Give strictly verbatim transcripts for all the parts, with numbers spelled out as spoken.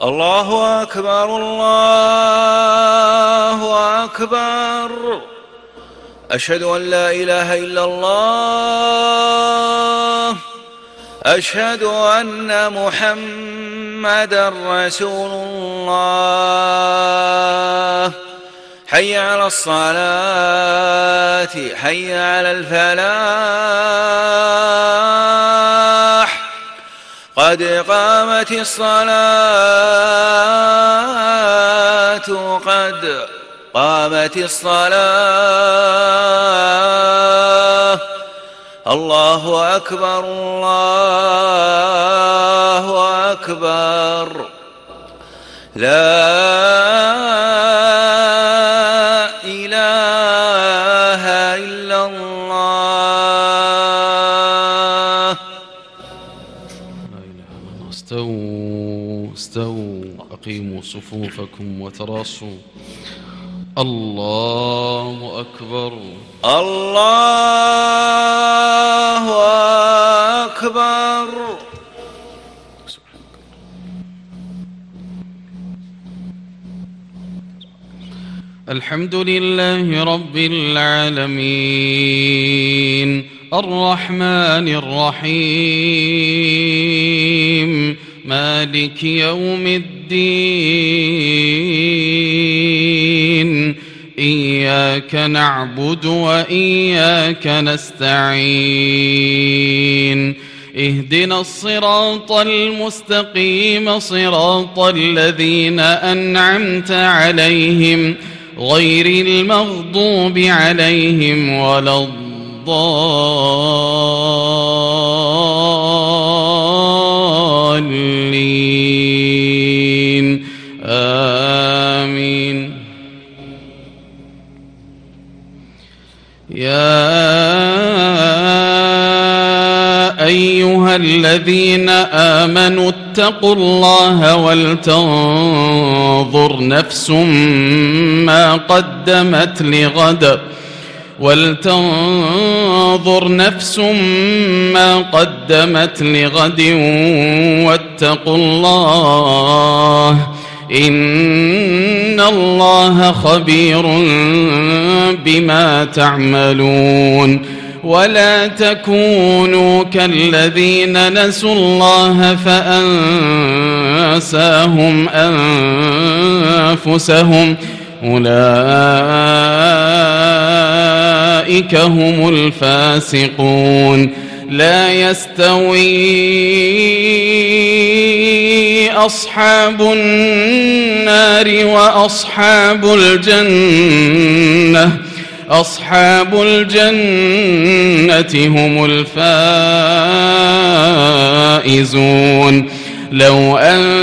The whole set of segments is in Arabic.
الله أكبر الله أكبر. أشهد أن لا إله إلا الله. أشهد أن محمدًا رسول الله. حي على الصلاة، حي على الفلاح، قد قامت الصلاة، قد قامت الصلاة. الله أكبر الله أكبر. لا إله إلا الله. استووا استووا أقيموا صفوفكم وتراصوا. الله أكبر الله أكبر. الحمد لله رب العالمين الرحمن الرحيم مالك يوم الدين. إياك نعبد وإياك نستعين. اهدنا الصراط المستقيم صراط الذين أنعمت عليهم غير المغضوب عليهم ولا الضالين. آمين. يا أيها الذين آمنوا اتقوا الله ولتنظر نفس ما قدمت لغد ولتنظر نفس ما قدمت لغد واتقوا الله إن الله خبير بما تعملون. ولا تكونوا كالذين نسوا الله فأنساهم أنفسهم أولئك هم الفاسقون. لا يستوي أصحاب النار وأصحاب الجنة أصحاب الجنة هم الفائزون. لو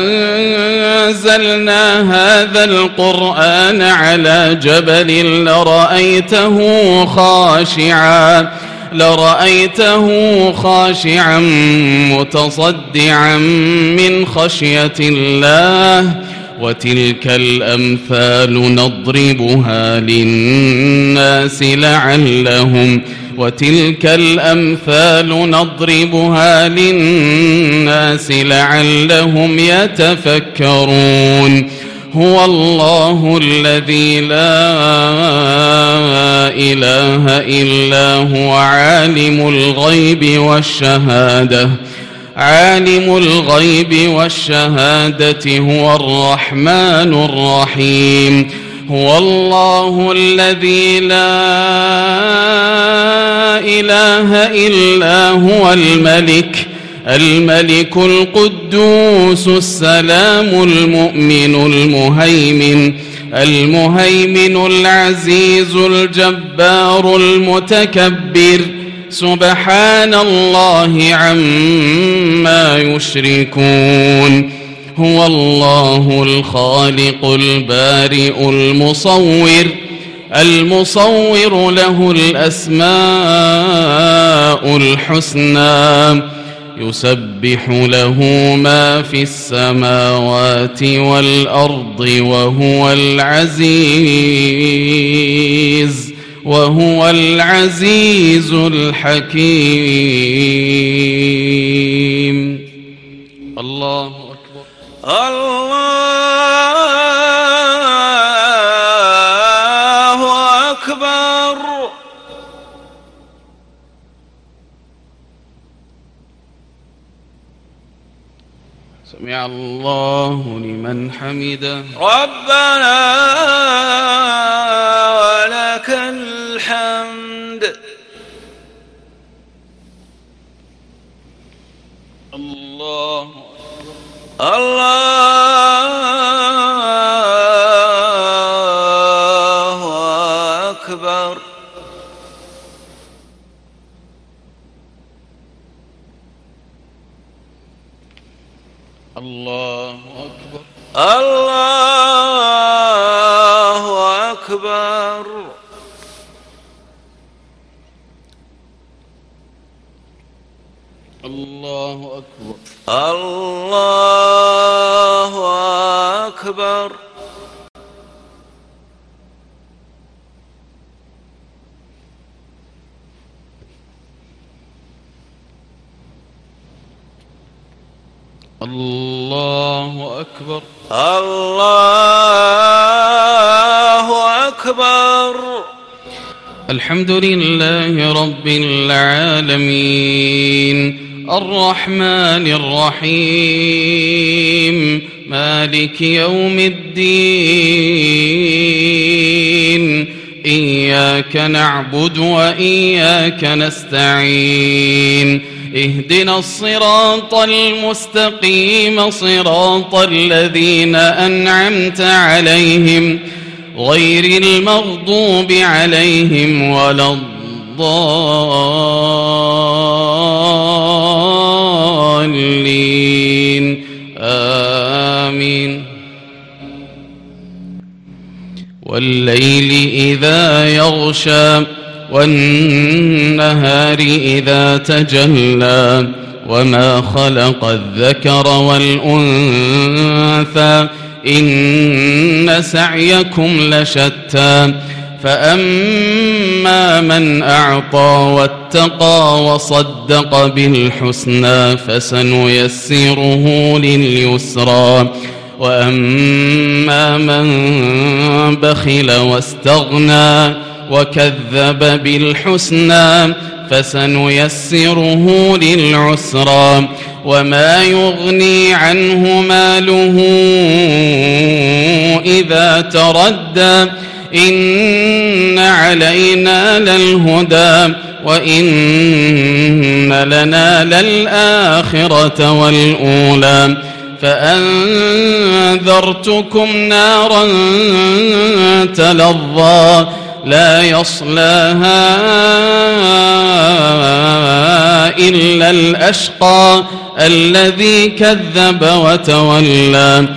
أنزلنا هذا القرآن على جبل لرأيته خاشعا لرأيته خاشعا متصدعا من خشية الله. وتلك الأمثال نضربها للناس لعلهم وتلك الأمثال نضربها للناس لعلهم يتفكرون. هو الله الذي لا إله إلا هو عالم الغيب والشهادة عالم الغيب والشهادة هو الرحمن الرحيم. هو الله الذي لا إله إلا هو الملك الملك القدوس السلام المؤمن المهيمن المهيمن العزيز الجبار المتكبر. سبحان الله عما يشركون. هو الله الخالق البارئ المصور المصور له الأسماء الحسنى. يسبح له ما في السماوات والأرض وهو العزيز وهو العزيز الحكيم. الله أكبر. الله سمع الله لمن حمده. ربنا ولك الحمد. الله الله أكبر. الله أكبر. الله أكبر. الله أكبر. الله أكبر. الله أكبر. الله أكبر. الحمد لله رب العالمين الرحمن الرحيم مالك يوم الدين إياك نعبد وإياك نستعين اهدنا الصراط المستقيم صراط الذين أنعمت عليهم غير المغضوب عليهم ولا الضالين آمين. والليل إذا يغشى والنهار إذا تجلى وما خلق الذكر والأنثى إن سعيكم لشتى فأما من أعطى واتقى وصدق بالحسنى فسنيسره لليسرى وأما من بخل واستغنى وكذب بالحسنى فسنيسره للعسرى وما يغني عنه ماله إذا تردى إن علينا للهدى وإن لنا للآخرة والأولى فأنذرتكم نارا تلظى لا يصلاها إلا الأشقى الذي كذب وتولى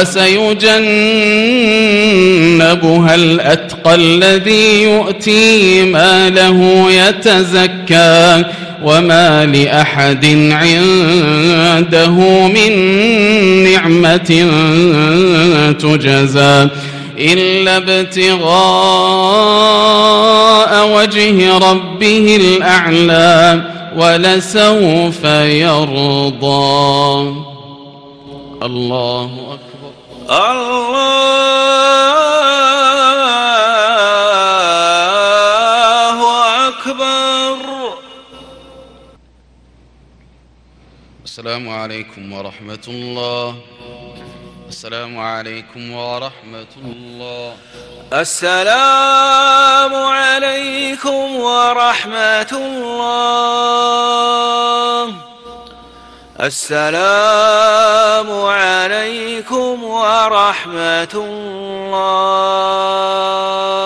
وسيجنبها الأتقى الذي يؤتي ماله يتزكى وما لأحد عنده من نعمة تجزى إلا ابتغاء وجه ربه الأعلى ولسوف يرضى. الله أكبر. الله أكبر. السلام عليكم ورحمة الله. السلام عليكم ورحمة الله. السلام عليكم ورحمة الله. السلام عليكم ورحمة الله.